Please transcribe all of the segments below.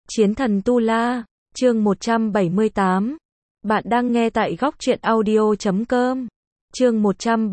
Chiến thần Tu La, chương 178. Bạn đang nghe tại góc truyện audio.com. Chương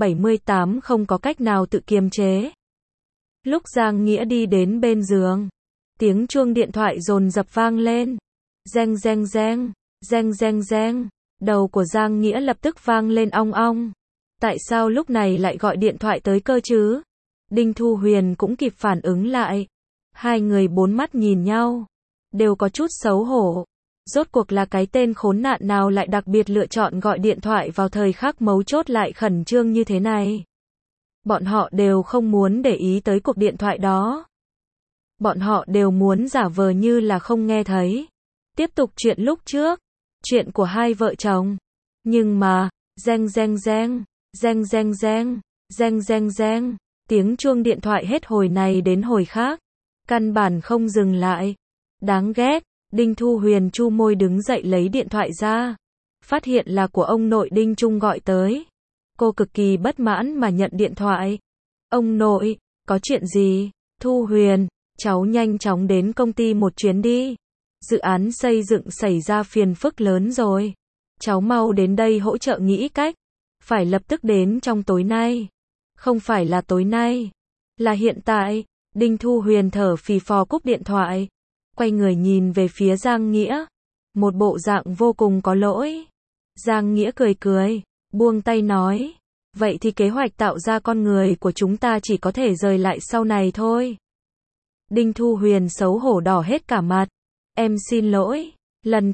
178 không có cách nào tự kiềm chế. Lúc Giang Nghĩa đi đến bên giường, tiếng chuông điện thoại dồn dập vang lên. Reng reng reng, reng reng reng, đầu của Giang Nghĩa lập tức vang lên ong ong. Tại sao lúc này lại gọi điện thoại tới cơ chứ? Đinh Thu Huyền cũng kịp phản ứng lại. Hai người bốn mắt nhìn nhau, đều có chút xấu hổ. Rốt cuộc là cái tên khốn nạn nào lại đặc biệt lựa chọn gọi điện thoại vào thời khắc mấu chốt lại khẩn trương như thế này. Bọn họ đều không muốn để ý tới cuộc điện thoại đó. Bọn họ đều muốn giả vờ như là không nghe thấy. Tiếp tục chuyện lúc trước, chuyện của hai vợ chồng. Nhưng mà, reng reng reng, reng reng reng, reng reng reng, tiếng chuông điện thoại hết hồi này đến hồi khác, căn bản không dừng lại. Đáng ghét. Đinh Thu Huyền chu môi đứng dậy lấy điện thoại ra, phát hiện là của ông nội Đinh Trung gọi tới. Cô cực kỳ bất mãn mà nhận điện thoại. Ông nội, có chuyện gì? Thu Huyền, cháu nhanh chóng đến công ty một chuyến đi. Dự án xây dựng xảy ra phiền phức lớn rồi. Cháu mau đến đây hỗ trợ nghĩ cách. Phải lập tức đến trong tối nay. Không phải là tối nay, là hiện tại. Đinh Thu Huyền thở phì phò cúp điện thoại, quay người nhìn về phía Giang Nghĩa, một bộ dạng vô cùng có lỗi. Giang Nghĩa cười cười, buông tay nói, vậy thì kế hoạch tạo ra con người của chúng ta chỉ có thể rời lại sau này thôi. Đinh Thu Huyền xấu hổ đỏ hết cả mặt, em xin lỗi, lần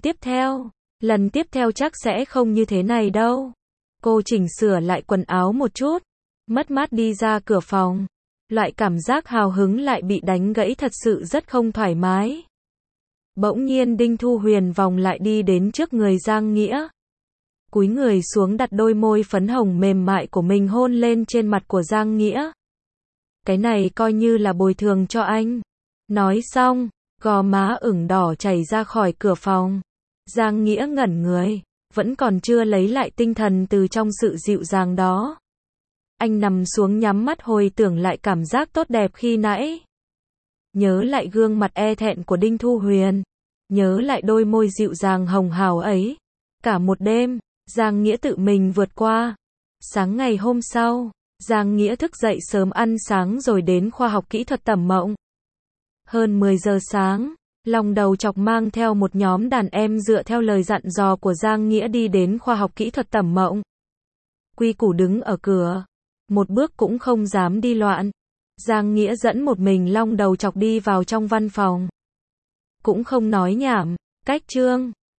tiếp theo chắc sẽ không như thế này đâu. Cô chỉnh sửa lại quần áo một chút, mất mát đi ra cửa phòng. Loại cảm giác hào hứng lại bị đánh gãy thật sự rất không thoải mái. Bỗng nhiên Đinh Thu Huyền vòng lại đi đến trước người Giang Nghĩa. Cúi người xuống đặt đôi môi phấn hồng mềm mại của mình hôn lên trên mặt của Giang Nghĩa. Cái này coi như là bồi thường cho anh. Nói xong, gò má ửng đỏ chảy ra khỏi cửa phòng. Giang Nghĩa ngẩn người, vẫn còn chưa lấy lại tinh thần từ trong sự dịu dàng đó. Anh nằm xuống nhắm mắt hồi tưởng lại cảm giác tốt đẹp khi nãy. Nhớ lại gương mặt e thẹn của Đinh Thu Huyền. Nhớ lại đôi môi dịu dàng hồng hào ấy. Cả một đêm, Giang Nghĩa tự mình vượt qua. Sáng ngày hôm sau, Giang Nghĩa thức dậy sớm ăn sáng rồi đến khoa học kỹ thuật Tẩm Mộng. Hơn 10 giờ sáng, Long Đầu Chọc mang theo một nhóm đàn em dựa theo lời dặn dò của Giang Nghĩa đi đến khoa học kỹ thuật Tẩm Mộng. Quy Củ đứng ở cửa, một bước cũng không dám đi loạn. Giang Nghĩa dẫn một mình Long Đầu Chọc đi vào trong văn phòng. Cũng không nói nhảm, cách chương.